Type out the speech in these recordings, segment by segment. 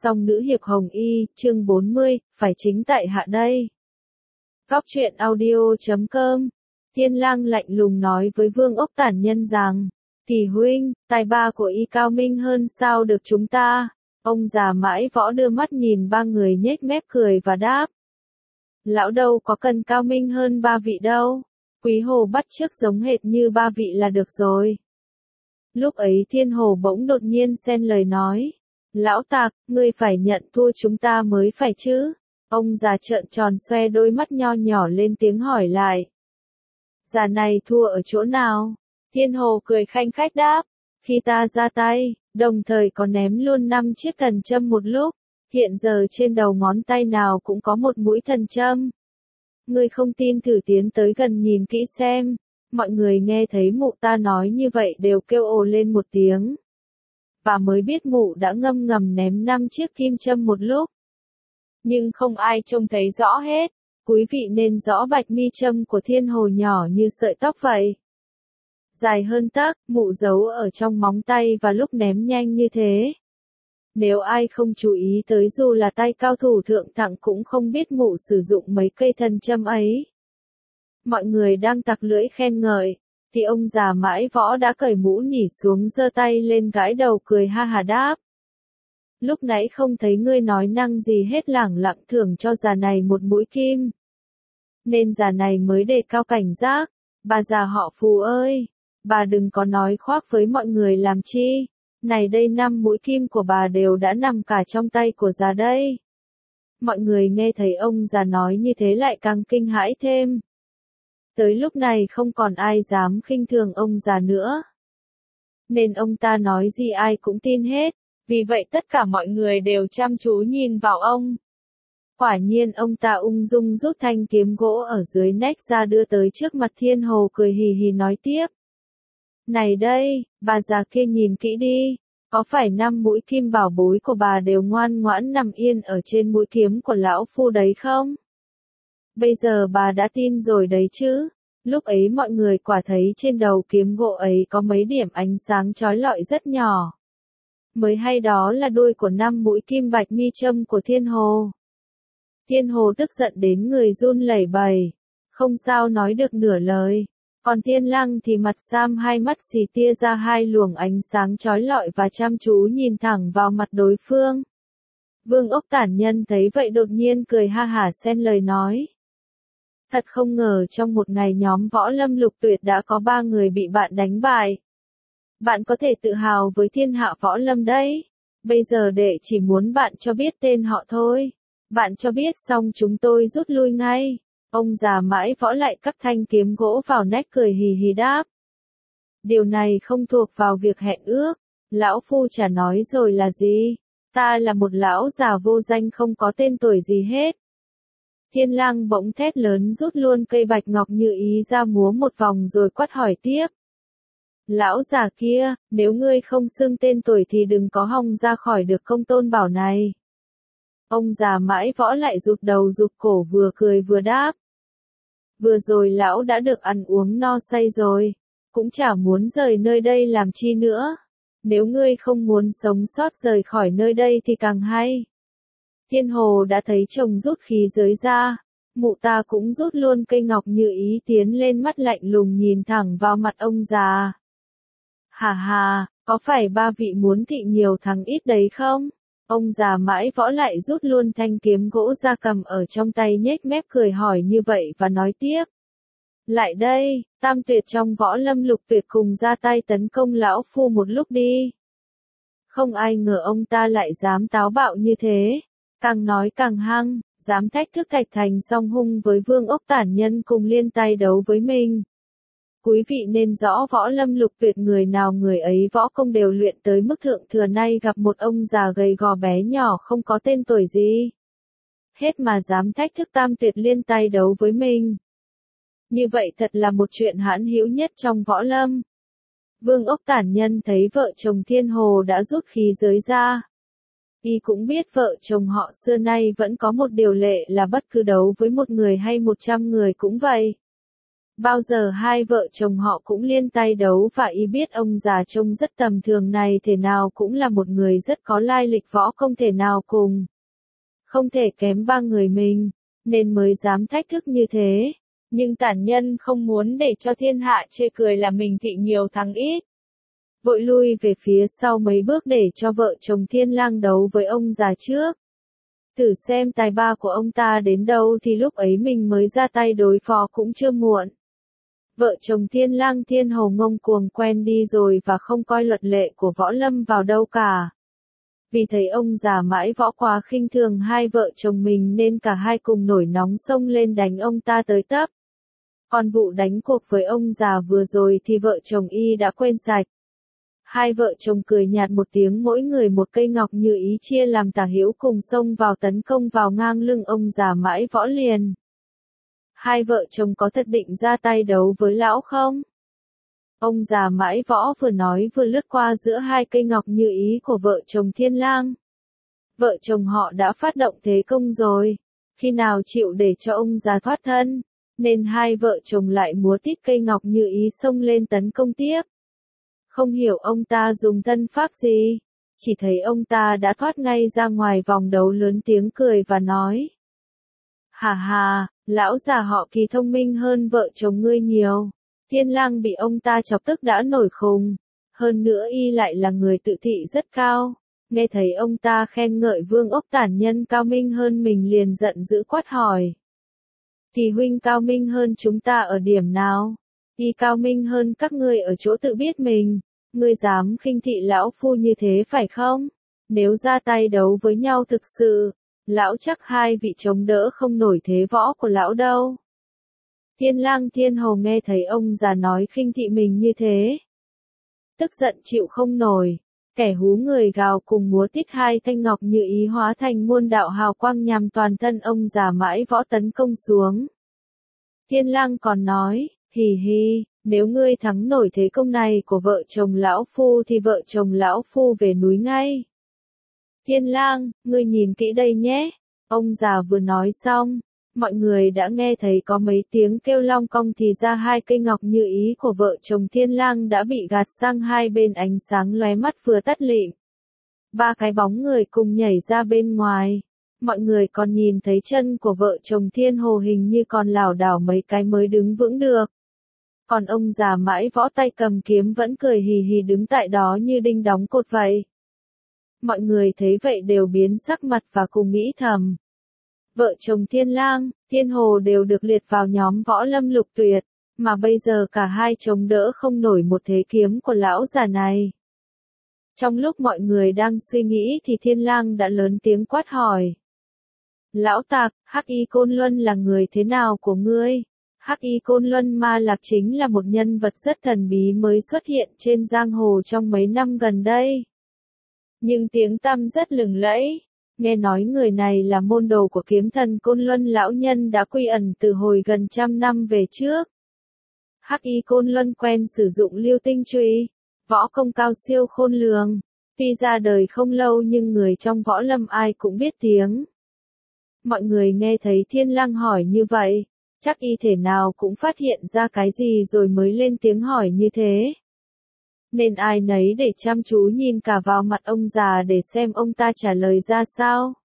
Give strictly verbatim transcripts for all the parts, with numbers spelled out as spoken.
Song nữ hiệp Hồng Y, chương bốn mươi, phải chính tại hạ đây. Góc truyện audio chấm com. Thiên Lang lạnh lùng nói với Vương Ốc Tản Nhân rằng, Kỳ huynh, tài ba của y cao minh hơn sao được chúng ta. Ông già Mãi Võ đưa mắt nhìn ba người nhếch mép cười và đáp. Lão đâu có cần cao minh hơn ba vị đâu. Quý Hồ bắt chước giống hệt như ba vị là được rồi. Lúc ấy Thiên Hồ bỗng đột nhiên xen lời nói. Lão Tạc, ngươi phải nhận thua chúng ta mới phải chứ. Ông già trợn tròn xoe đôi mắt nho nhỏ lên tiếng hỏi lại. Già này thua ở chỗ nào? Thiên Hồ cười khanh khách đáp. Khi ta ra tay, đồng thời có ném luôn năm chiếc thần châm một lúc. Hiện giờ trên đầu ngón tay nào cũng có một mũi thần châm. Ngươi không tin thử tiến tới gần nhìn kỹ xem. Mọi người nghe thấy mụ ta nói như vậy đều kêu ồ lên một tiếng. Và mới biết mụ đã ngâm ngầm ném năm chiếc kim châm một lúc. Nhưng không ai trông thấy rõ hết. Quý vị nên rõ bạch mi châm của Thiên Hồ nhỏ như sợi tóc vậy. Dài hơn tấc, mụ giấu ở trong móng tay và lúc ném nhanh như thế. Nếu ai không chú ý tới dù là tay cao thủ thượng thặng cũng không biết mụ sử dụng mấy cây thần châm ấy. Mọi người đang tặc lưỡi khen ngợi, thì ông già Mãi Võ đã cởi mũ nỉ xuống giơ tay lên gãi đầu cười ha hà đáp. Lúc nãy không thấy ngươi nói năng gì hết, lẳng lặng thưởng cho già này một mũi kim. Nên già này mới đề cao cảnh giác. Bà già họ Phù ơi, bà đừng có nói khoác với mọi người làm chi. Này đây năm mũi kim của bà đều đã nằm cả trong tay của già đây. Mọi người nghe thấy ông già nói như thế lại càng kinh hãi thêm. Tới lúc này không còn ai dám khinh thường ông già nữa. Nên ông ta nói gì ai cũng tin hết, vì vậy tất cả mọi người đều chăm chú nhìn vào ông. Quả nhiên ông ta ung dung rút thanh kiếm gỗ ở dưới nách ra đưa tới trước mặt Thiên Hồ cười hì hì nói tiếp. Này đây, bà già kia nhìn kỹ đi, có phải năm mũi kim bảo bối của bà đều ngoan ngoãn nằm yên ở trên mũi kiếm của lão phu đấy không? Bây giờ bà đã tin rồi đấy chứ. Lúc ấy mọi người quả thấy trên đầu kiếm gỗ ấy có mấy điểm ánh sáng chói lọi rất nhỏ. Mới hay đó là đuôi của năm mũi kim bạch mi châm của Thiên Hồ. Thiên Hồ tức giận đến người run lẩy bẩy, không sao nói được nửa lời. Còn Thiên Lang thì mặt sam hai mắt xì tia ra hai luồng ánh sáng chói lọi và chăm chú nhìn thẳng vào mặt đối phương. Vương Ốc Tản Nhân thấy vậy đột nhiên cười ha hả xen lời nói. Thật không ngờ trong một ngày nhóm Võ Lâm Lục Tuyệt đã có ba người bị bạn đánh bại. Bạn có thể tự hào với thiên hạ Võ Lâm đấy. Bây giờ đệ chỉ muốn bạn cho biết tên họ thôi. Bạn cho biết xong chúng tôi rút lui ngay. Ông già Mãi Võ lại cắp thanh kiếm gỗ vào nách cười hì hì đáp. Điều này không thuộc vào việc hẹn ước. Lão phu chả nói rồi là gì. Ta là một lão già vô danh không có tên tuổi gì hết. Thiên Lang bỗng thét lớn rút luôn cây bạch ngọc như ý ra múa một vòng rồi quát hỏi tiếp. Lão già kia, nếu ngươi không xưng tên tuổi thì đừng có hòng ra khỏi được công tôn bảo này. Ông già Mãi Võ lại rụt đầu rụt cổ vừa cười vừa đáp. Vừa rồi lão đã được ăn uống no say rồi, cũng chả muốn rời nơi đây làm chi nữa. Nếu ngươi không muốn sống sót rời khỏi nơi đây thì càng hay. Thiên Hồ đã thấy chồng rút khí giới ra, mụ ta cũng rút luôn cây ngọc như ý tiến lên mắt lạnh lùng nhìn thẳng vào mặt ông già. Hà hà, có phải ba vị muốn thị nhiều thắng ít đấy không? Ông già Mãi Võ lại rút luôn thanh kiếm gỗ ra cầm ở trong tay nhếch mép cười hỏi như vậy và nói tiếp. Lại đây, tam tuyệt trong Võ Lâm Lục Tuyệt cùng ra tay tấn công lão phu một lúc đi. Không ai ngờ ông ta lại dám táo bạo như thế. Càng nói càng hăng, dám thách thức Thạch Thành song hung với Vương Ốc Tản Nhân cùng liên tay đấu với mình. Quý vị nên rõ Võ Lâm Lục Tuyệt người nào người ấy võ công đều luyện tới mức thượng thừa, nay gặp một ông già gầy gò bé nhỏ không có tên tuổi gì. Hết mà dám thách thức tam tuyệt liên tay đấu với mình. Như vậy thật là một chuyện hãn hữu nhất trong Võ Lâm. Vương Ốc Tản Nhân thấy vợ chồng Thiên Hồ đã rút khí giới ra. Y cũng biết vợ chồng họ xưa nay vẫn có một điều lệ là bất cứ đấu với một người hay một trăm người cũng vậy. Bao giờ hai vợ chồng họ cũng liên tay đấu và y biết ông già trông rất tầm thường này thể nào cũng là một người rất có lai lịch võ không thể nào cùng. Không thể kém ba người mình, nên mới dám thách thức như thế. Nhưng tản nhân không muốn để cho thiên hạ chê cười là mình thị nhiều thắng ít. Vội lui về phía sau mấy bước để cho vợ chồng Thiên Lang đấu với ông già trước. Thử xem tài ba của ông ta đến đâu thì lúc ấy mình mới ra tay đối phó cũng chưa muộn. Vợ chồng Thiên Lang Thiên Hồ ngông cuồng quen đi rồi và không coi luật lệ của võ lâm vào đâu cả. Vì thấy ông già mãi võ quá khinh thường hai vợ chồng mình nên cả hai cùng nổi nóng xông lên đánh ông ta tới tấp. Còn vụ đánh cuộc với ông già vừa rồi thì vợ chồng y đã quên sạch. Hai vợ chồng cười nhạt một tiếng mỗi người một cây ngọc như ý chia làm tả hữu cùng xông vào tấn công vào ngang lưng ông già mãi võ liền. Hai vợ chồng có thật định ra tay đấu với lão không? Ông già mãi võ vừa nói vừa lướt qua giữa hai cây ngọc như ý của vợ chồng Thiên Lang. Vợ chồng họ đã phát động thế công rồi, khi nào chịu để cho ông già thoát thân, nên hai vợ chồng lại múa tít cây ngọc như ý xông lên tấn công tiếp. Không hiểu ông ta dùng thân pháp gì, chỉ thấy ông ta đã thoát ngay ra ngoài vòng đấu lớn tiếng cười và nói. Hà hà, lão già họ Kỳ thông minh hơn vợ chồng ngươi nhiều. Thiên Lang bị ông ta chọc tức đã nổi khùng. Hơn nữa y lại là người tự thị rất cao. Nghe thấy ông ta khen ngợi Vương Ốc Tản Nhân cao minh hơn mình liền giận dữ quát hỏi. Thì huynh cao minh hơn chúng ta ở điểm nào? Y cao minh hơn các ngươi ở chỗ tự biết mình. Ngươi dám khinh thị lão phu như thế phải không? Nếu ra tay đấu với nhau thực sự, lão chắc hai vị chống đỡ không nổi thế võ của lão đâu. Thiên Lang Thiên Hồ nghe thấy ông già nói khinh thị mình như thế. Tức giận chịu không nổi, kẻ hú người gào cùng múa tít hai thanh ngọc như ý hóa thành muôn đạo hào quang nhằm toàn thân ông già mãi võ tấn công xuống. Thiên Lang còn nói, hì hì, nếu ngươi thắng nổi thế công này của vợ chồng lão phu thì vợ chồng lão phu về núi ngay. Thiên Lang, ngươi nhìn kỹ đây nhé. Ông già vừa nói xong, mọi người đã nghe thấy có mấy tiếng kêu long cong thì ra hai cây ngọc như ý của vợ chồng Thiên Lang đã bị gạt sang hai bên ánh sáng lóe mắt vừa tắt lịm. Ba cái bóng người cùng nhảy ra bên ngoài. Mọi người còn nhìn thấy chân của vợ chồng Thiên Hồ hình như còn lảo đảo mấy cái mới đứng vững được. Còn ông già mãi võ tay cầm kiếm vẫn cười hì hì đứng tại đó như đinh đóng cột vậy. Mọi người thấy vậy đều biến sắc mặt và cùng nghĩ thầm. Vợ chồng Thiên Lang, Thiên Hồ đều được liệt vào nhóm võ lâm lục tuyệt, mà bây giờ cả hai chống đỡ không nổi một thế kiếm của lão già này. Trong lúc mọi người đang suy nghĩ thì Thiên Lang đã lớn tiếng quát hỏi. Lão tặc, Hắc Y Côn Luân là người thế nào của ngươi? Hắc Y Côn Luân Ma Lạc chính là một nhân vật rất thần bí mới xuất hiện trên giang hồ trong mấy năm gần đây. Nhưng tiếng tăm rất lừng lẫy. Nghe nói người này là môn đồ của kiếm thần Côn Luân lão nhân đã quy ẩn từ hồi gần trăm năm về trước. Hắc Y Côn Luân quen sử dụng lưu tinh truy, võ công cao siêu khôn lường. Tuy ra đời không lâu nhưng người trong võ lâm ai cũng biết tiếng. Mọi người nghe thấy Thiên Lang hỏi như vậy, chắc y thể nào cũng phát hiện ra cái gì rồi mới lên tiếng hỏi như thế. Nên ai nấy để chăm chú nhìn cả vào mặt ông già để xem ông ta trả lời ra sao.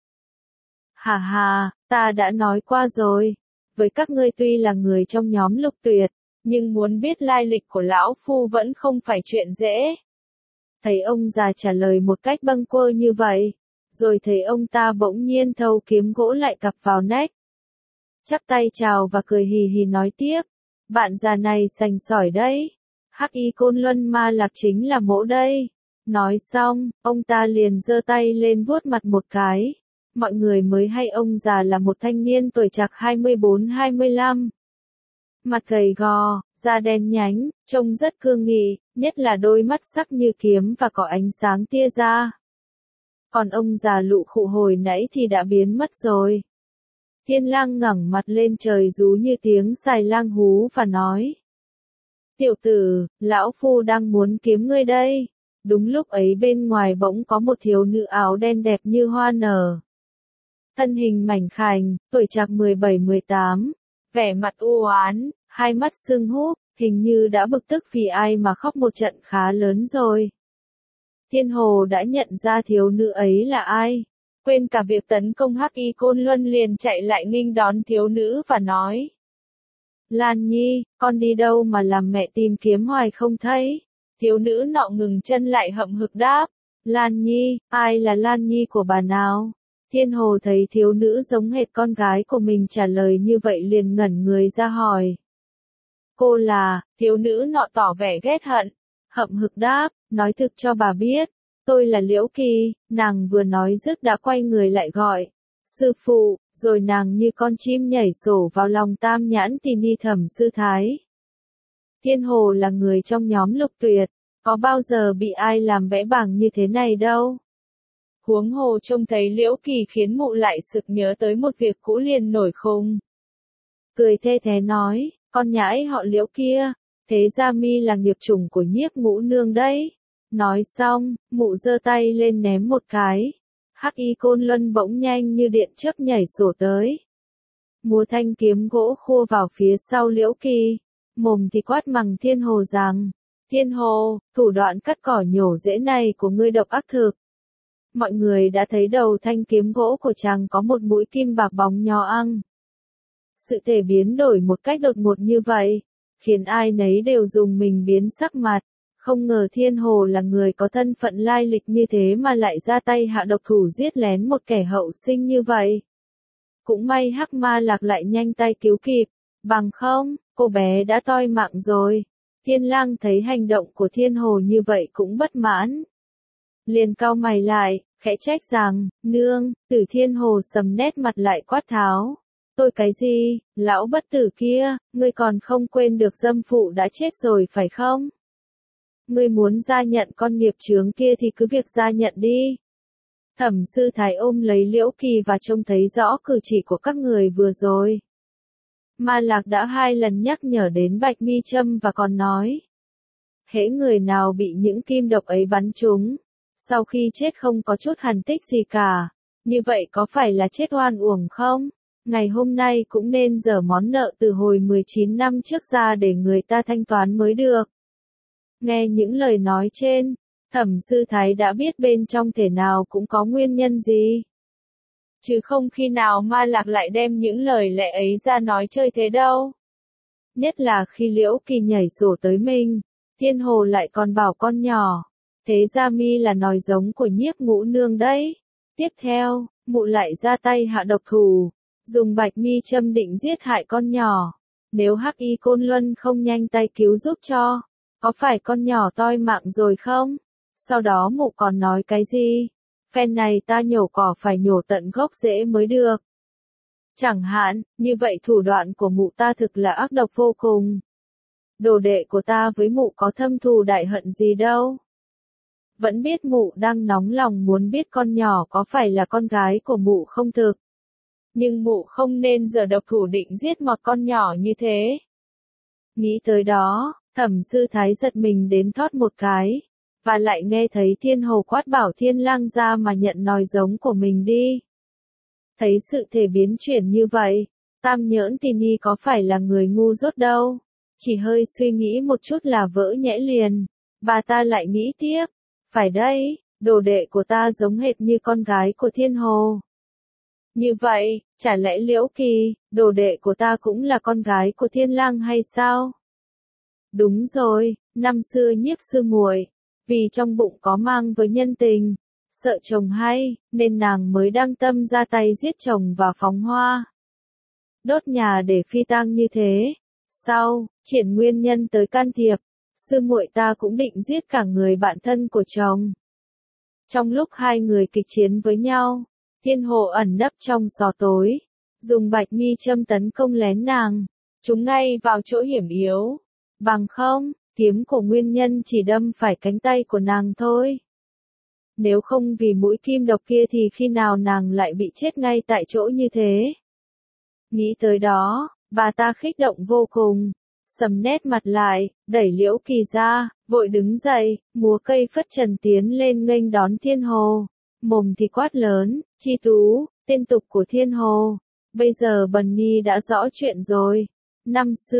Hà hà, ta đã nói qua rồi, với các ngươi tuy là người trong nhóm lục tuyệt, nhưng muốn biết lai lịch của lão phu vẫn không phải chuyện dễ. Thấy ông già trả lời một cách bâng quơ như vậy, rồi thấy ông ta bỗng nhiên thâu kiếm gỗ lại cặp vào nách. Chắp tay chào và cười hì hì nói tiếp, bạn già này sành sỏi đấy. Hắc Y Côn Luân Ma Lạc chính là mỗ đây. Nói xong, ông ta liền giơ tay lên vuốt mặt một cái. Mọi người mới hay ông già là một thanh niên tuổi trạc hai mươi bốn hai mươi lăm. Mặt gầy gò, da đen nhánh, trông rất cương nghị, nhất là đôi mắt sắc như kiếm và có ánh sáng tia ra. Còn ông già lụ khụ hồi nãy thì đã biến mất rồi. Thiên Lang ngẩng mặt lên trời rú như tiếng xài lang hú và nói. Tiểu tử, lão phu đang muốn kiếm ngươi đây. Đúng lúc ấy bên ngoài bỗng có một thiếu nữ áo đen đẹp như hoa nở. Thân hình mảnh khảnh, tuổi trạc mười bảy mười tám, vẻ mặt u oán, hai mắt sưng húp, hình như đã bực tức vì ai mà khóc một trận khá lớn rồi. Thiên Hồ đã nhận ra thiếu nữ ấy là ai. Quên cả việc tấn công Hắc Y Côn Luân liền chạy lại nghênh đón thiếu nữ và nói. Lan Nhi, con đi đâu mà làm mẹ tìm kiếm hoài không thấy? Thiếu nữ nọ ngừng chân lại hậm hực đáp. Lan Nhi, ai là Lan Nhi của bà nào? Thiên Hồ thấy thiếu nữ giống hệt con gái của mình trả lời như vậy liền ngẩn người ra hỏi. Cô là, thiếu nữ nọ tỏ vẻ ghét hận, hậm hực đáp, nói thực cho bà biết, tôi là Liễu Kỳ, nàng vừa nói dứt đã quay người lại gọi. Sư phụ, rồi nàng như con chim nhảy sổ vào lòng tam nhãn tỳ ni Thẩm Sư Thái. Thiên Hồ là người trong nhóm Lục Tuyệt, có bao giờ bị ai làm bẽ bàng như thế này đâu. Huống hồ trông thấy Liễu Kỳ khiến mụ lại sực nhớ tới một việc cũ liền nổi khùng. Cười thê thé nói, con nhãi họ Liễu kia, thế ra mi là nghiệp chủng của Nhiếp Ngũ Nương đấy. Nói xong, mụ giơ tay lên ném một cái. Hắc Y Côn Luân bỗng nhanh như điện chớp nhảy sổ tới. Múa thanh kiếm gỗ khua vào phía sau Liễu Kỳ. Mồm thì quát mằng Thiên Hồ rằng, Thiên Hồ, thủ đoạn cắt cỏ nhổ rễ này của ngươi độc ác thực. Mọi người đã thấy đầu thanh kiếm gỗ của chàng có một mũi kim bạc bóng nhò ăn. Sự thể biến đổi một cách đột ngột như vậy, khiến ai nấy đều dùng mình biến sắc mặt. Không ngờ Thiên Hồ là người có thân phận lai lịch như thế mà lại ra tay hạ độc thủ giết lén một kẻ hậu sinh như vậy. Cũng may Hắc Ma Lạc lại nhanh tay cứu kịp, bằng không, cô bé đã toi mạng rồi. Thiên Lang thấy hành động của Thiên Hồ như vậy cũng bất mãn. Liền cau mày lại, khẽ trách rằng, nương, Tử Thiên Hồ sầm nét mặt lại quát tháo. Tôi cái gì, lão bất tử kia, ngươi còn không quên được dâm phụ đã chết rồi phải không? Ngươi muốn gia nhận con nghiệp chướng kia thì cứ việc gia nhận đi. Thẩm Sư Thái ôm lấy Liễu Kỳ và trông thấy rõ cử chỉ của các người vừa rồi. Ma Lạc đã hai lần nhắc nhở đến Bạch Mi Châm và còn nói. Hễ người nào bị những kim độc ấy bắn trúng, sau khi chết không có chút hàn tích gì cả, như vậy có phải là chết oan uổng không? Ngày hôm nay cũng nên dở món nợ từ hồi mười chín năm trước ra để người ta thanh toán mới được. Nghe những lời nói trên, Thẩm Sư Thái đã biết bên trong thể nào cũng có nguyên nhân gì. Chứ không khi nào Ma Lạc lại đem những lời lẽ ấy ra nói chơi thế đâu. Nhất là khi Liễu Kỳ nhảy sổ tới mình, Thiên Hồ lại còn bảo con nhỏ. Thế ra mi là nòi giống của Nhiếp Ngũ Nương đấy. Tiếp theo, mụ lại ra tay hạ độc thủ, dùng Bạch Mi Châm định giết hại con nhỏ. Nếu Hắc Y Côn Luân không nhanh tay cứu giúp cho, có phải con nhỏ toi mạng rồi không? Sau đó mụ còn nói cái gì? Phen này ta nhổ cỏ phải nhổ tận gốc rễ mới được. Chẳng hạn, như vậy thủ đoạn của mụ ta thực là ác độc vô cùng. Đồ đệ của ta với mụ có thâm thù đại hận gì đâu. Vẫn biết mụ đang nóng lòng muốn biết con nhỏ có phải là con gái của mụ không thực. Nhưng mụ không nên giở độc thủ định giết một con nhỏ như thế. Nghĩ tới đó, Thẩm Sư Thái giật mình đến thót một cái, và lại nghe thấy Thiên Hồ quát bảo Thiên Lang ra mà nhận nòi giống của mình đi. Thấy sự thể biến chuyển như vậy, Tam Nhỡn Tỳ Ni có phải là người ngu dốt đâu, chỉ hơi suy nghĩ một chút là vỡ nhẽ liền. Bà ta lại nghĩ tiếp, phải đây, đồ đệ của ta giống hệt như con gái của Thiên Hồ. Như vậy, chả lẽ Liễu Kỳ, đồ đệ của ta cũng là con gái của Thiên Lang hay sao? Đúng rồi, năm xưa Nhiếp sư muội, vì trong bụng có mang với nhân tình, sợ chồng hay, nên nàng mới đăng tâm ra tay giết chồng và phóng hoa. Đốt nhà để phi tang như thế. Sau, triển nguyên nhân tới can thiệp, sư muội ta cũng định giết cả người bạn thân của chồng. Trong lúc hai người kịch chiến với nhau, Thiên Hồ ẩn nấp trong gió tối, dùng Bạch Mi Châm tấn công lén nàng, trúng ngay vào chỗ hiểm yếu. Bằng không, kiếm của nguyên nhân chỉ đâm phải cánh tay của nàng thôi. Nếu không vì mũi kim độc kia thì khi nào nàng lại bị chết ngay tại chỗ như thế. Nghĩ tới đó, bà ta khích động vô cùng, sầm nét mặt lại, đẩy Liễu Kỳ ra, vội đứng dậy, múa cây phất trần tiến lên nghênh đón Thiên Hồ. Mồm thì quát lớn, Chi Tú, tên tục của Thiên Hồ. Bây giờ Bần Nhi đã rõ chuyện rồi. Năm xưa,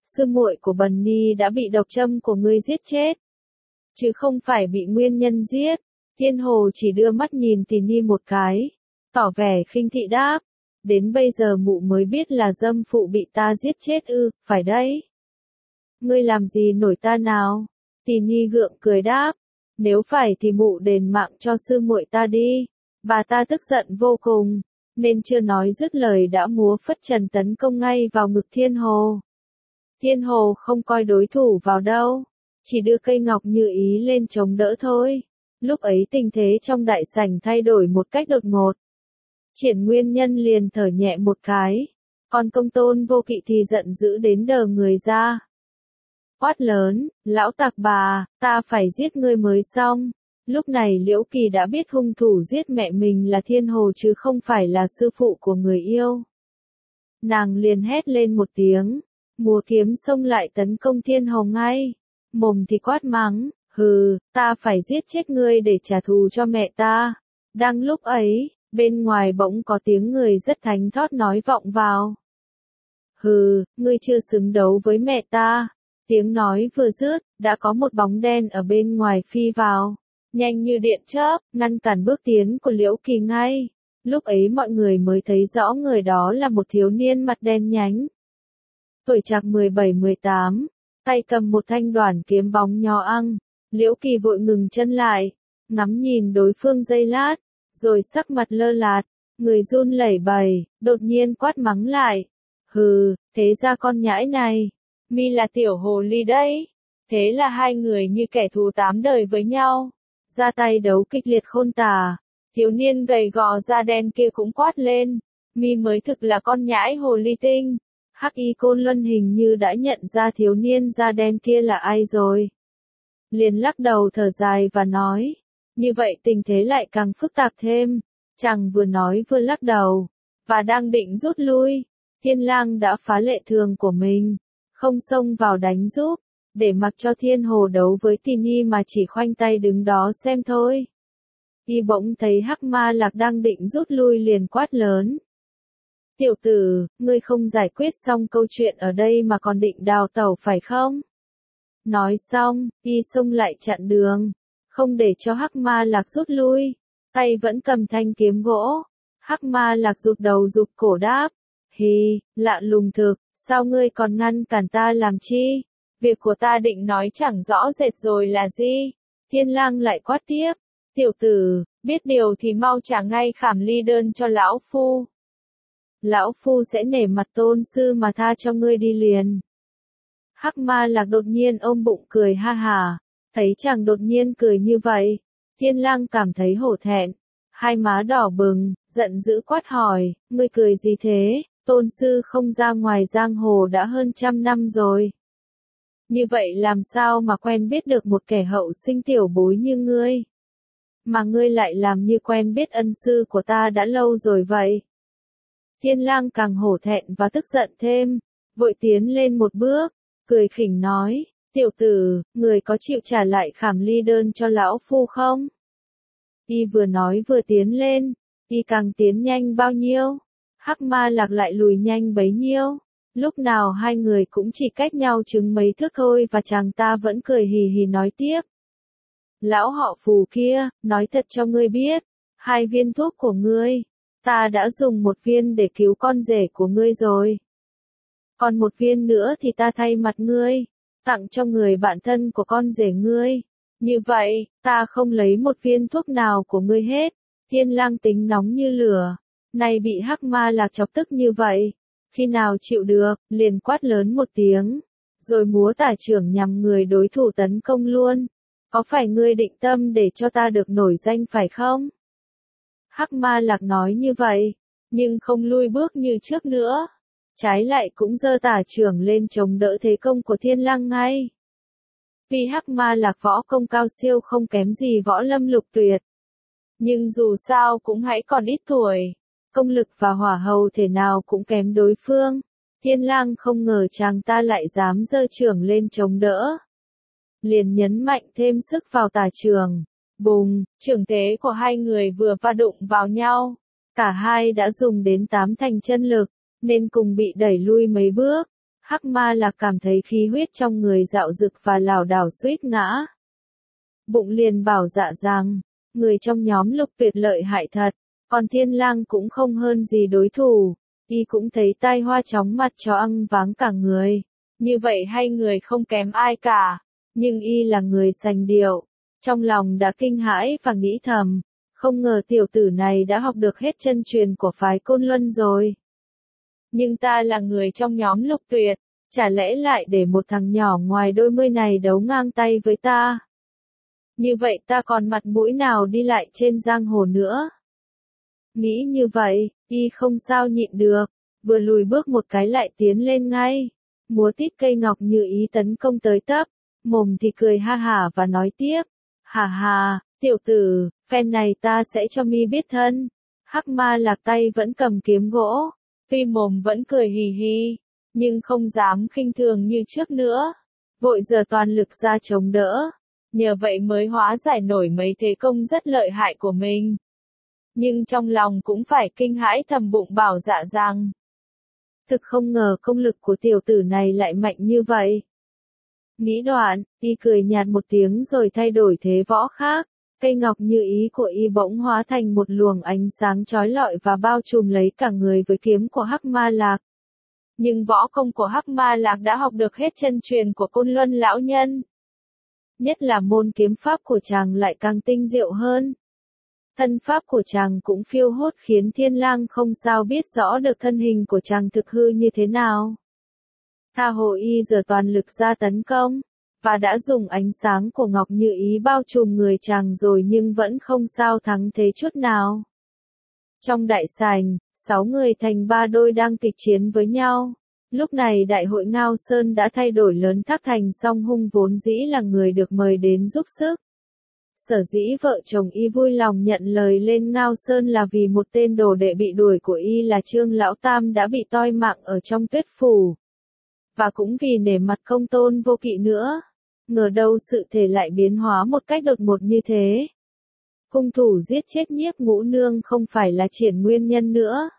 sư muội của Bần Ni đã bị độc châm của ngươi giết chết, chứ không phải bị nguyên nhân giết. Thiên Hồ chỉ đưa mắt nhìn Tỷ Ni một cái, tỏ vẻ khinh thị đáp, đến bây giờ mụ mới biết là dâm phụ bị ta giết chết ư, phải đấy. Ngươi làm gì nổi ta nào? Tỷ Ni gượng cười đáp, nếu phải thì mụ đền mạng cho sư muội ta đi. Bà ta tức giận vô cùng, nên chưa nói dứt lời đã múa phất trần tấn công ngay vào ngực Thiên Hồ. Thiên Hồ không coi đối thủ vào đâu, chỉ đưa cây ngọc như ý lên chống đỡ thôi. Lúc ấy tình thế trong đại sảnh thay đổi một cách đột ngột. Triển Nguyên Nhân liền thở nhẹ một cái, còn Công Tôn Vô Kỵ thì giận dữ đến đờ người ra. Quát lớn, lão tặc bà, ta phải giết ngươi mới xong. Lúc này Liễu Kỳ đã biết hung thủ giết mẹ mình là Thiên Hồ chứ không phải là sư phụ của người yêu. Nàng liền hét lên một tiếng, múa kiếm xông lại tấn công Thiên Hồ ngay. Mồm thì quát mắng, hừ, ta phải giết chết ngươi để trả thù cho mẹ ta. Đang lúc ấy, bên ngoài bỗng có tiếng người rất thánh thót nói vọng vào. Hừ, ngươi chưa xứng đấu với mẹ ta. Tiếng nói vừa dứt, đã có một bóng đen ở bên ngoài phi vào, nhanh như điện chớp, ngăn cản bước tiến của Liễu Kỳ ngay. Lúc ấy mọi người mới thấy rõ người đó là một thiếu niên mặt đen nhánh. Tuổi trạc mười bảy mười tám, tay cầm một thanh đoản kiếm bóng nho ăng. Liễu Kỳ vội ngừng chân lại, ngắm nhìn đối phương giây lát, rồi sắc mặt lơ lạt, người run lẩy bẩy, đột nhiên quát mắng lại. Hừ, thế ra con nhãi này, mi là tiểu hồ ly đấy. Thế là hai người như kẻ thù tám đời với nhau, ra tay đấu kịch liệt khôn tả. Thiếu niên gầy gò da đen kia cũng quát lên, mi mới thực là con nhãi hồ ly tinh. Hắc Y Côn Luân hình như đã nhận ra thiếu niên da đen kia là ai rồi. Liền lắc đầu thở dài và nói, như vậy tình thế lại càng phức tạp thêm. Chàng vừa nói vừa lắc đầu, và đang định rút lui, Thiên Lang đã phá lệ thường của mình, không xông vào đánh giúp, để mặc cho Thiên Hồ đấu với Tỷ Ni mà chỉ khoanh tay đứng đó xem thôi. Y bỗng thấy Hắc Ma Lạc đang định rút lui liền quát lớn. Tiểu tử, ngươi không giải quyết xong câu chuyện ở đây mà còn định đào tẩu phải không? Nói xong, Y xông lại chặn đường, không để cho Hắc Ma Lạc rút lui, tay vẫn cầm thanh kiếm gỗ. Hắc Ma Lạc rụt đầu rụt cổ đáp, hì, lạ lùng thực, sao ngươi còn ngăn cản ta làm chi? Việc của ta định nói chẳng rõ rệt rồi là gì? Thiên Lang lại quát tiếp, tiểu tử, biết điều thì mau trả ngay khảm ly đơn cho lão phu. Lão phu sẽ nể mặt tôn sư mà tha cho ngươi đi liền. Hắc Ma Lạc đột nhiên ôm bụng cười ha hà, thấy chàng đột nhiên cười như vậy, Thiên Lang cảm thấy hổ thẹn, hai má đỏ bừng, giận dữ quát hỏi, ngươi cười gì thế? Tôn sư không ra ngoài giang hồ đã hơn trăm năm rồi. Như vậy làm sao mà quen biết được một kẻ hậu sinh tiểu bối như ngươi? Mà ngươi lại làm như quen biết ân sư của ta đã lâu rồi vậy. Thiên Lang càng hổ thẹn và tức giận thêm, vội tiến lên một bước, cười khỉnh nói, tiểu tử, người có chịu trả lại khảm ly đơn cho lão phu không? Y vừa nói vừa tiến lên, Y càng tiến nhanh bao nhiêu, Hắc Ma Lạc lại lùi nhanh bấy nhiêu. Lúc nào hai người cũng chỉ cách nhau chừng mấy thước thôi và chàng ta vẫn cười hì hì nói tiếp. Lão họ Phù kia, nói thật cho ngươi biết, hai viên thuốc của ngươi, ta đã dùng một viên để cứu con rể của ngươi rồi. Còn một viên nữa thì ta thay mặt ngươi, tặng cho người bạn thân của con rể ngươi. Như vậy, ta không lấy một viên thuốc nào của ngươi hết. Thiên Lang tính nóng như lửa, nay bị Hắc Ma Lạc chọc tức như vậy, khi nào chịu được, liền quát lớn một tiếng, rồi múa tả chưởng nhằm người đối thủ tấn công luôn. Có phải ngươi định tâm để cho ta được nổi danh phải không? Hắc Ma Lạc nói như vậy, nhưng không lui bước như trước nữa, trái lại cũng giơ tả chưởng lên chống đỡ thế công của Thiên Lang ngay. Vì Hắc Ma Lạc võ công cao siêu không kém gì Võ Lâm Lục Tuyệt, nhưng dù sao cũng hãy còn ít tuổi, công lực và hỏa hầu thể nào cũng kém đối phương. Thiên Lang không ngờ chàng ta lại dám giơ chưởng lên chống đỡ, liền nhấn mạnh thêm sức vào tả chưởng. Bùng, chưởng thế của hai người vừa va đụng vào nhau, cả hai đã dùng đến tám thành chân lực, nên cùng bị đẩy lui mấy bước. Hắc Ma Lạc cảm thấy khí huyết trong người dạo dực và lảo đảo suýt ngã. Bụng liền bảo dạ rằng, người trong nhóm Lục Tuyệt lợi hại thật, còn Thiên Lang cũng không hơn gì đối thủ. Y cũng thấy tai hoa chóng mặt choáng váng cả người. Như vậy hai người không kém ai cả, nhưng Y là người sành điệu. Trong lòng đã kinh hãi và nghĩ thầm, không ngờ tiểu tử này đã học được hết chân truyền của phái Côn Luân rồi. Nhưng ta là người trong nhóm Lục Tuyệt, chả lẽ lại để một thằng nhỏ ngoài đôi mươi này đấu ngang tay với ta? Như vậy ta còn mặt mũi nào đi lại trên giang hồ nữa? Nghĩ như vậy, Y không sao nhịn được, vừa lùi bước một cái lại tiến lên ngay, múa tít cây ngọc như ý tấn công tới tấp, mồm thì cười ha hả và nói tiếp, hà hà, tiểu tử, phen này ta sẽ cho mi biết thân. Hắc Ma Lạc tay vẫn cầm kiếm gỗ, tuy mồm vẫn cười hì hì, nhưng không dám khinh thường như trước nữa, vội giở toàn lực ra chống đỡ, nhờ vậy mới hóa giải nổi mấy thế công rất lợi hại của mình. Nhưng trong lòng cũng phải kinh hãi thầm bụng bảo dạ rằng, thực không ngờ công lực của tiểu tử này lại mạnh như vậy. Nghĩ đoạn, Y cười nhạt một tiếng rồi thay đổi thế võ khác, cây ngọc như ý của Y bỗng hóa thành một luồng ánh sáng chói lọi và bao trùm lấy cả người với kiếm của Hắc Ma Lạc. Nhưng võ công của Hắc Ma Lạc đã học được hết chân truyền của Côn Luân lão nhân. Nhất là môn kiếm pháp của chàng lại càng tinh diệu hơn. Thân pháp của chàng cũng phiêu hốt khiến Thiên Lang không sao biết rõ được thân hình của chàng thực hư như thế nào. Tha hồ Y giở toàn lực ra tấn công, và đã dùng ánh sáng của ngọc như ý bao trùm người chàng rồi nhưng vẫn không sao thắng thế chút nào. Trong đại sảnh, sáu người thành ba đôi đang kịch chiến với nhau. Lúc này đại hội Ngao Sơn đã thay đổi lớn, Thác Thành Song Hung vốn dĩ là người được mời đến giúp sức. Sở dĩ vợ chồng Y vui lòng nhận lời lên Ngao Sơn là vì một tên đồ đệ bị đuổi của Y là Trương Lão Tam đã bị toi mạng ở trong Tuyết Phủ. Và cũng vì nể mặt Công Tôn Vô Kỵ nữa. Ngờ đâu sự thể lại biến hóa một cách đột ngột như thế. Hung thủ giết chết Nhiếp Ngũ Nương không phải là Triển Nguyên Nhân nữa,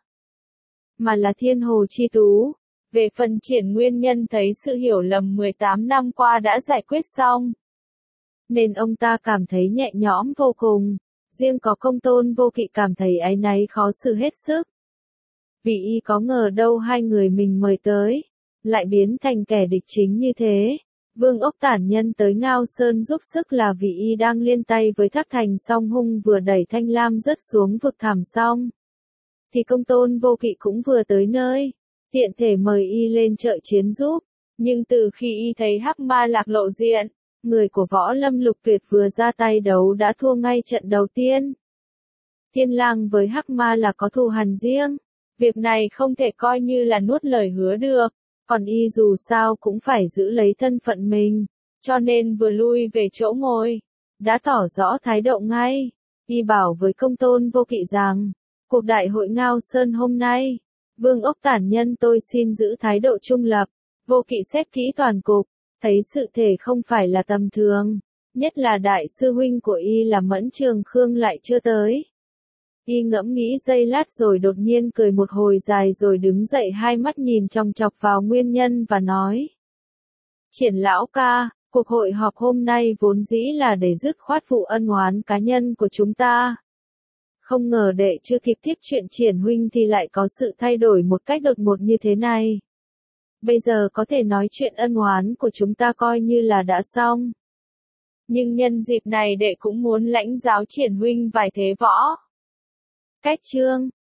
mà là Thiên Hồ Chi Tú. Về phần Triển Nguyên Nhân thấy sự hiểu lầm mười tám năm qua đã giải quyết xong, nên ông ta cảm thấy nhẹ nhõm vô cùng. Riêng có Công Tôn Vô Kỵ cảm thấy áy náy khó xử hết sức. Vì Y có ngờ đâu hai người mình mời tới, lại biến thành kẻ địch chính như thế. Vương Ốc Tản Nhân tới Ngao Sơn giúp sức là vì Y đang liên tay với Thác Thành Song Hung vừa đẩy Thanh Lam rớt xuống vực thẳm xong. Thì Công Tôn Vô Kỵ cũng vừa tới nơi, tiện thể mời Y lên trợ chiến giúp. Nhưng từ khi Y thấy Hắc Ma Lạc lộ diện, người của Võ Lâm Lục Tuyệt vừa ra tay đấu đã thua ngay trận đầu tiên. Thiên Lang với Hắc Ma Lạc có thù hằn riêng, việc này không thể coi như là nuốt lời hứa được. Còn Y dù sao cũng phải giữ lấy thân phận mình, cho nên vừa lui về chỗ ngồi, đã tỏ rõ thái độ ngay. Y bảo với Công Tôn Vô Kỵ rằng, cuộc đại hội Ngao Sơn hôm nay, Vương Ốc Tản Nhân tôi xin giữ thái độ trung lập. Vô Kỵ xét kỹ toàn cục, thấy sự thể không phải là tầm thường, nhất là đại sư huynh của Y là Mẫn Trường Khương lại chưa tới. Y ngẫm nghĩ giây lát rồi đột nhiên cười một hồi dài rồi đứng dậy, hai mắt nhìn chòng chọc vào Nguyên Nhân và nói. Triển lão ca, cuộc hội họp hôm nay vốn dĩ là để dứt khoát vụ ân oán cá nhân của chúng ta. Không ngờ đệ chưa kịp tiếp chuyện Triển huynh thì lại có sự thay đổi một cách đột ngột như thế này. Bây giờ có thể nói chuyện ân oán của chúng ta coi như là đã xong. Nhưng nhân dịp này đệ cũng muốn lãnh giáo Triển huynh vài thế võ. Cách chương